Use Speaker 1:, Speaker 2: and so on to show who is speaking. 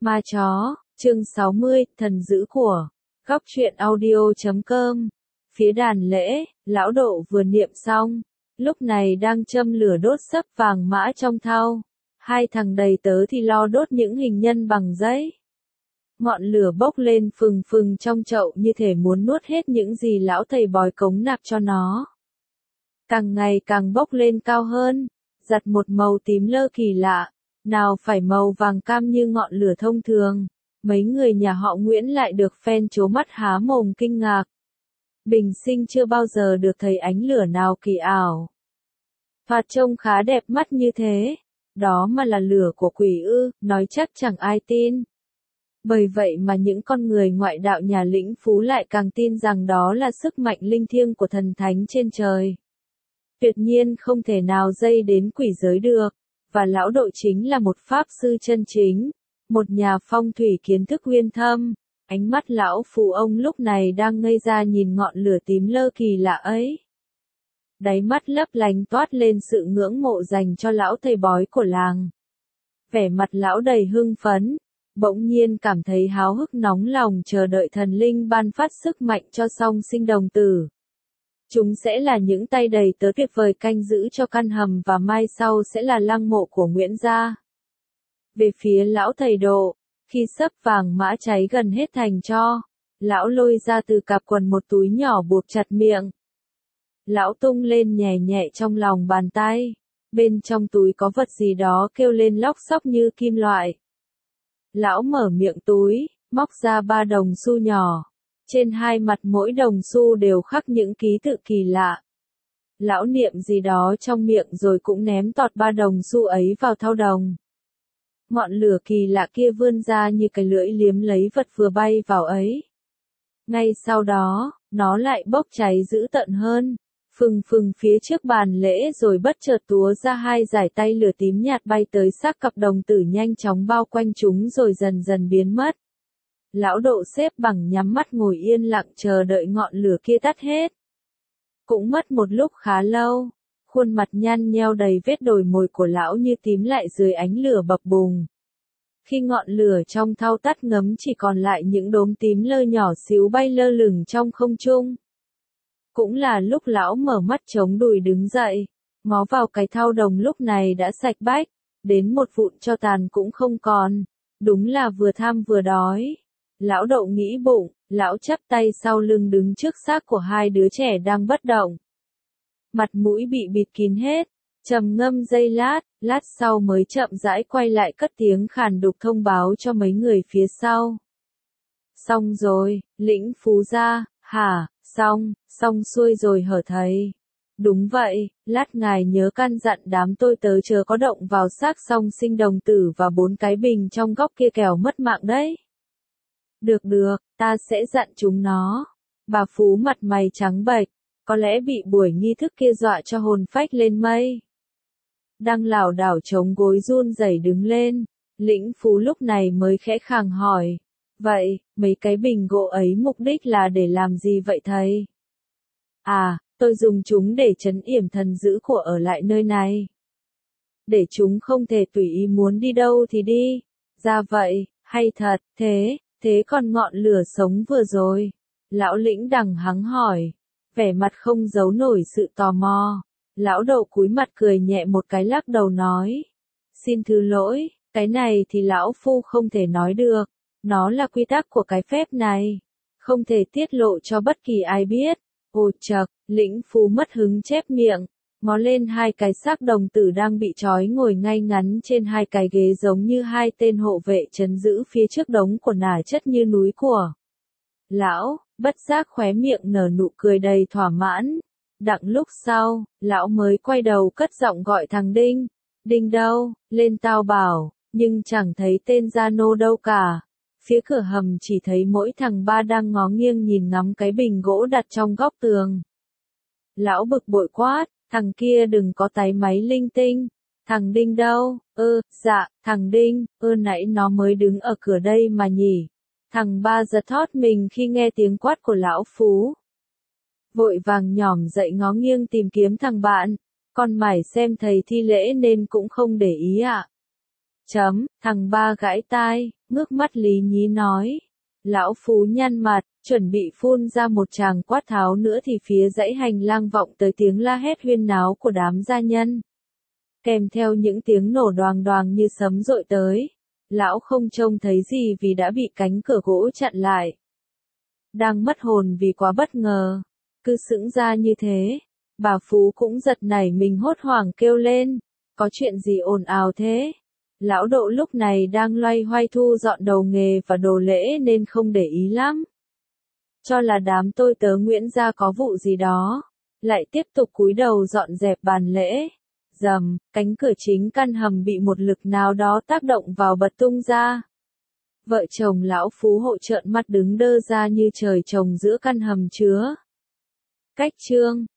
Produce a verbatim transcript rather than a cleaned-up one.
Speaker 1: Ma chó, chương sáu mươi, thần dữ của góc truyện audio.com. Phía đàn lễ, lão độ vừa niệm xong, lúc này đang châm lửa đốt sấp vàng mã trong thau. Hai thằng đầy tớ thì lo đốt những hình nhân bằng giấy. Ngọn lửa bốc lên phừng phừng trong chậu như thể muốn nuốt hết những gì lão thầy bói cống nạp cho nó. Càng ngày càng bốc lên cao hơn, giặt một màu tím lơ kỳ lạ, nào phải màu vàng cam như ngọn lửa thông thường. Mấy người nhà họ Nguyễn lại được phen trố mắt há mồm kinh ngạc. Bình sinh chưa bao giờ được thấy ánh lửa nào kỳ ảo. Thoạt trông khá đẹp mắt như thế, đó mà là lửa của quỷ ư, nói chắc chẳng ai tin. Bởi vậy mà những con người ngoại đạo nhà Lĩnh Phú lại càng tin rằng đó là sức mạnh linh thiêng của thần thánh trên trời. Tuyệt nhiên không thể nào dây đến quỷ giới được, và lão độ chính là một pháp sư chân chính, một nhà phong thủy kiến thức uyên thâm. Ánh mắt lão phù ông lúc này đang ngây ra nhìn ngọn lửa tím lơ kỳ lạ ấy. Đáy mắt lấp lánh toát lên sự ngưỡng mộ dành cho lão thầy bói của làng. Vẻ mặt lão đầy hưng phấn, bỗng nhiên cảm thấy háo hức nóng lòng chờ đợi thần linh ban phát sức mạnh cho song sinh đồng tử. Chúng sẽ là những tay đầy tớ tuyệt vời canh giữ cho căn hầm và mai sau sẽ là lăng mộ của Nguyễn gia. Về phía lão thầy Độ, khi sấp vàng mã cháy gần hết thành tro, lão lôi ra từ cặp quần một túi nhỏ buộc chặt miệng. Lão tung lên nhẹ nhẹ trong lòng bàn tay, bên trong túi có vật gì đó kêu lên lóc xóc như kim loại. Lão mở miệng túi, móc ra ba đồng xu nhỏ. Trên hai mặt mỗi đồng xu đều khắc những ký tự kỳ lạ. Lão niệm gì đó trong miệng rồi cũng ném tọt ba đồng xu ấy vào thau đồng. Ngọn lửa kỳ lạ kia vươn ra như cái lưỡi liếm lấy vật vừa bay vào ấy. Ngay sau đó, nó lại bốc cháy dữ tợn hơn, phừng phừng phía trước bàn lễ rồi bất chợt túa ra hai dải tay lửa tím nhạt bay tới xác cặp đồng tử nhanh chóng bao quanh chúng rồi dần dần biến mất. Lão Độ xếp bằng nhắm mắt ngồi yên lặng chờ đợi ngọn lửa kia tắt hết. Cũng mất một lúc khá lâu, khuôn mặt nhăn nheo đầy vết đồi mồi của lão như tím lại dưới ánh lửa bập bùng. Khi ngọn lửa trong thau tắt ngấm chỉ còn lại những đốm tím lơ nhỏ xíu bay lơ lửng trong không trung. Cũng là lúc lão mở mắt chống đùi đứng dậy, ngó vào cái thau đồng lúc này đã sạch bách, đến một vụn tro tàn cũng không còn, đúng là vừa tham vừa đói. Lão Độ nghĩ bụng, lão chắp tay sau lưng đứng trước xác của hai đứa trẻ đang bất động. Mặt mũi bị bịt kín hết, trầm ngâm giây lát, lát sau mới chậm rãi quay lại cất tiếng khàn đục thông báo cho mấy người phía sau. Xong rồi, Lĩnh Phú gia, hả, xong, xong xuôi rồi hở thầy. Đúng vậy, lát ngài nhớ căn dặn đám tôi tớ chớ có động vào xác song sinh đồng tử và bốn cái bình trong góc kia kẻo mất mạng đấy. Được được, ta sẽ dặn chúng nó. Bà Phú mặt mày trắng bệch, có lẽ bị buổi nghi thức kia dọa cho hồn phách lên mây. Đang lảo đảo chống gối run rẩy đứng lên, Lĩnh Phú lúc này mới khẽ khàng hỏi. Vậy, mấy cái bình gỗ ấy mục đích là để làm gì vậy thầy? À, tôi dùng chúng để trấn yểm thần dữ của ở lại nơi này. Để chúng không thể tùy ý muốn đi đâu thì đi. Ra vậy, hay thật, thế, thế còn ngọn lửa sống vừa rồi? Lão Lĩnh đằng hắng hỏi, vẻ mặt không giấu nổi sự tò mò. Lão Độ cúi mặt cười nhẹ một cái lắc đầu nói. Xin thứ lỗi, cái này thì lão phu không thể nói được. Nó là quy tắc của cái phép này. Không thể tiết lộ cho bất kỳ ai biết. Ồ chậc, Lĩnh Phú mất hứng chép miệng, ngó lên hai cái xác đồng tử đang bị trói ngồi ngay ngắn trên hai cái ghế giống như hai tên hộ vệ trấn giữ phía trước đống của nả chất như núi của. Lão, bất giác khóe miệng nở nụ cười đầy thỏa mãn. Đặng lúc sau, lão mới quay đầu cất giọng gọi thằng Đinh. Đinh đâu, lên tao bảo, nhưng chẳng thấy tên Gia Nô đâu cả. Phía cửa hầm chỉ thấy mỗi thằng ba đang ngó nghiêng nhìn ngắm cái bình gỗ đặt trong góc tường. Lão bực bội quát, thằng kia đừng có táy máy linh tinh. Thằng Đinh đâu? Ơ, dạ, thằng Đinh, ơ nãy nó mới đứng ở cửa đây mà nhỉ. Thằng ba giật thót mình khi nghe tiếng quát của lão Phú. Vội vàng nhỏm dậy ngó nghiêng tìm kiếm thằng bạn. Con mải xem thầy thi lễ nên cũng không để ý ạ. Chấm, thằng ba gãi tai, ngước mắt Lý Nhí nói. Lão Phú nhăn mặt, chuẩn bị phun ra một tràng quát tháo nữa thì phía dãy hành lang vọng tới tiếng la hét huyên náo của đám gia nhân. Kèm theo những tiếng nổ đoàng đoàng như sấm dội tới. Lão không trông thấy gì vì đã bị cánh cửa gỗ chặn lại. Đang mất hồn vì quá bất ngờ. Cứ sững ra như thế. Bà Phú cũng giật nảy mình hốt hoảng kêu lên. Có chuyện gì ồn ào thế? Lão Độ lúc này đang loay hoay thu dọn đầu nghề và đồ lễ nên không để ý lắm. Cho là đám tôi tớ Nguyễn gia có vụ gì đó. Lại tiếp tục cúi đầu dọn dẹp bàn lễ. Rầm, cánh cửa chính căn hầm bị một lực nào đó tác động vào bật tung ra. Vợ chồng lão Phú Hộ trợn mắt đứng đơ ra như trời trồng giữa căn hầm chứa. Cách chương